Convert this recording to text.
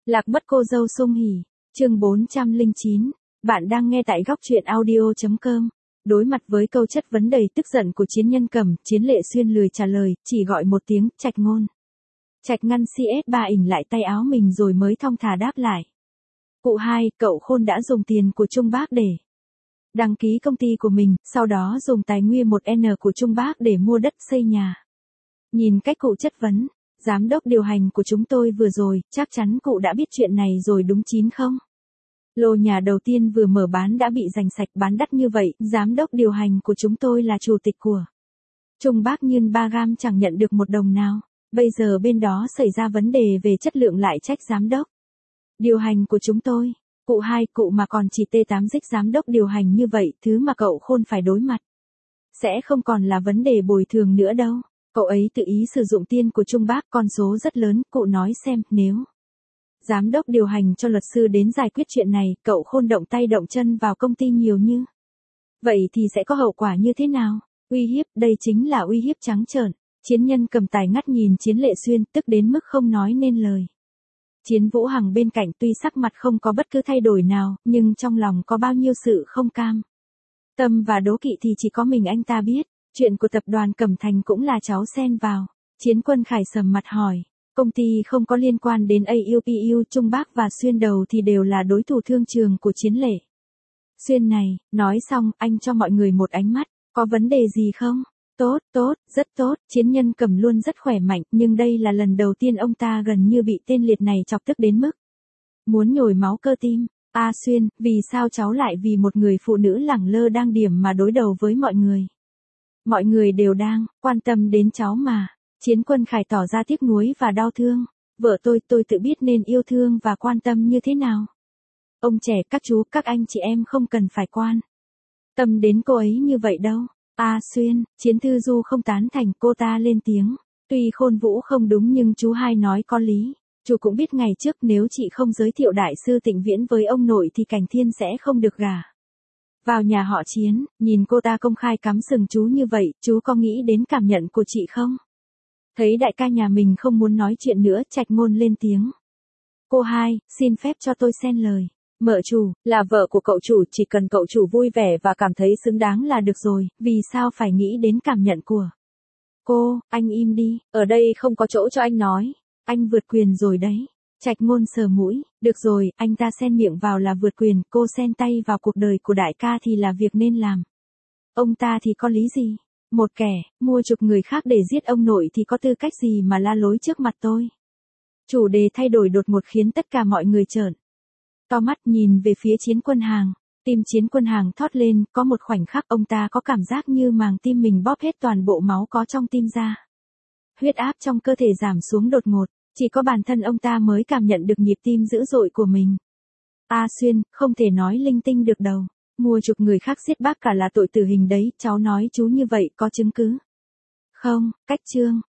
Lạc mất cô dâu Sung Hỉ, chương 409, bạn đang nghe tại góc truyện audio.com. Đối mặt với câu chất vấn đầy tức giận của Chiến Nhân Cầm, Chiến Lệ Xuyên lười trả lời, chỉ gọi một tiếng, Trạch Ngôn. Trạch Ngăn CS3 ỉnh lại tay áo mình rồi mới thong thả đáp lại. Cụ hai, cậu Khôn đã dùng tiền của Trung Bác để đăng ký công ty của mình, sau đó dùng tài nguyên 1N của Trung Bác để mua đất xây nhà. Nhìn cách cụ chất vấn, giám đốc điều hành của chúng tôi vừa rồi, chắc chắn cụ đã biết chuyện này rồi đúng chín không? Lô nhà đầu tiên vừa mở bán đã bị giành sạch, bán đắt như vậy, giám đốc điều hành của chúng tôi là chủ tịch của Trung Bác nhưng 3 gam chẳng nhận được một đồng nào. Bây giờ bên đó xảy ra vấn đề về chất lượng lại trách giám đốc điều hành của chúng tôi. Cụ hai, cụ mà còn chỉ T8 dích giám đốc điều hành như vậy, thứ mà cậu Khôn phải đối mặt sẽ không còn là vấn đề bồi thường nữa đâu. Cậu ấy tự ý sử dụng tiền của Trung Bác, con số rất lớn, cụ nói xem, nếu giám đốc điều hành cho luật sư đến giải quyết chuyện này, cậu Khôn động tay động chân vào công ty nhiều như vậy thì sẽ có hậu quả như thế nào? Uy hiếp, đây chính là uy hiếp trắng trợn. Chiến Nhân Cầm tài ngắt nhìn Chiến Lệ Xuyên, tức đến mức không nói nên lời. Chiến Vũ Hằng bên cạnh tuy sắc mặt không có bất cứ thay đổi nào, nhưng trong lòng có bao nhiêu sự không cam tâm và đố kỵ thì chỉ có mình anh ta biết. Chuyện của tập đoàn Cẩm Thành cũng là cháu xen vào. Chiến Quân Khải sầm mặt hỏi, công ty không có liên quan đến AUPU, Trung Bác và Xuyên Đầu thì đều là đối thủ thương trường của Chiến Lệ Xuyên này. Nói xong, anh cho mọi người một ánh mắt, có vấn đề gì không? Tốt, rất tốt. Chiến Nhân Cầm luôn rất khỏe mạnh, nhưng đây là lần đầu tiên ông ta gần như bị tên liệt này chọc tức đến mức muốn nhồi máu cơ tim. A Xuyên, vì sao cháu lại vì một người phụ nữ lẳng lơ đang điểm mà đối đầu với mọi người? Mọi người đều đang quan tâm đến cháu mà. Chiến Quân Khải tỏ ra tiếc nuối và đau thương. Vợ tôi tự biết nên yêu thương và quan tâm như thế nào. Ông trẻ, các chú, các anh chị em không cần phải quan tâm đến cô ấy như vậy đâu. A Xuyên, Chiến Thư Du không tán thành, cô ta lên tiếng. Tuy Khôn Vũ không đúng nhưng chú hai nói có lý. Chú cũng biết ngày trước nếu chị không giới thiệu đại sư Tịnh Viễn với ông nội thì Cảnh Thiên sẽ không được gả vào nhà họ Chiến. Nhìn cô ta công khai cắm sừng chú như vậy, chú có nghĩ đến cảm nhận của chị không? Thấy đại ca nhà mình không muốn nói chuyện nữa, Trạch Ngôn lên tiếng. Cô hai, xin phép cho tôi xen lời. Mợ chủ, là vợ của cậu chủ, chỉ cần cậu chủ vui vẻ và cảm thấy xứng đáng là được rồi, vì sao phải nghĩ đến cảm nhận của cô? Anh im đi, ở đây không có chỗ cho anh nói. Anh vượt quyền rồi đấy. Trạch Ngôn sờ mũi, được rồi, anh ta xen miệng vào là vượt quyền, cô xen tay vào cuộc đời của đại ca thì là việc nên làm. Ông ta thì có lý gì? Một kẻ mua chuộc người khác để giết ông nội thì có tư cách gì mà la lối trước mặt tôi? Chủ đề thay đổi đột ngột khiến tất cả mọi người trợn to mắt nhìn về phía Chiến Quân Hàng. Tim Chiến Quân Hàng thót lên, có một khoảnh khắc ông ta có cảm giác như màng tim mình bóp hết toàn bộ máu có trong tim ra. Huyết áp trong cơ thể giảm xuống đột ngột, chỉ có bản thân ông ta mới cảm nhận được nhịp tim dữ dội của mình. A Xuyên, không thể nói linh tinh được đâu. Mua chuộc người khác giết bác cả là tội tử hình đấy, cháu nói chú như vậy có chứng cứ không? Cách chương